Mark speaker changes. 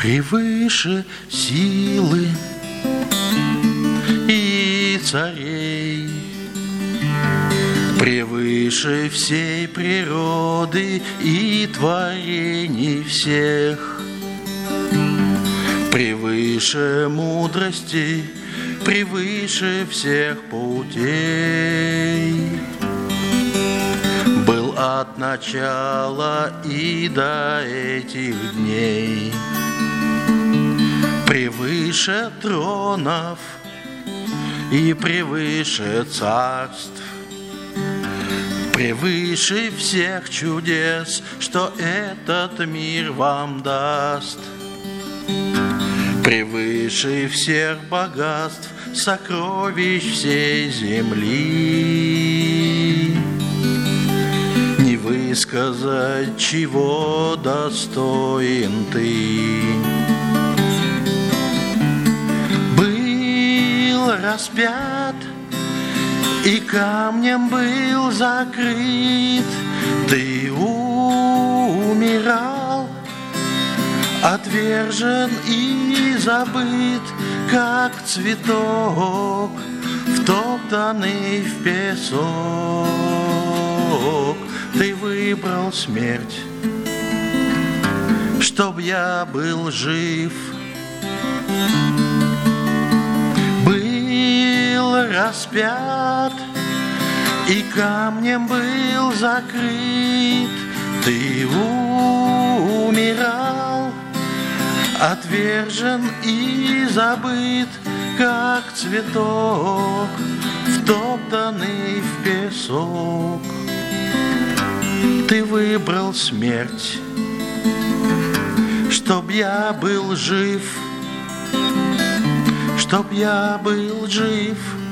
Speaker 1: превыше силы и царей, превыше всей природы и творений всех, превыше мудрости, превыше всех путей. Был от начала и до этих дней, превыше тронов и превыше царств, превыше всех чудес, что этот мир вам даст, превыше всех богатств, сокровищ всей земли. Не высказать, чего достоин ты. Был распят и камнем был закрыт, ты умирал, отвержен и забыт, как цветок, втоптанный в песок. Ты выбрал смерть, чтоб я был жив. Был распят и камнем был закрыт, ты умирал, отвержен и забыт, как цветок, втоптанный в песок. Ты выбрал смерть, чтоб я был жив, чтоб я был жив.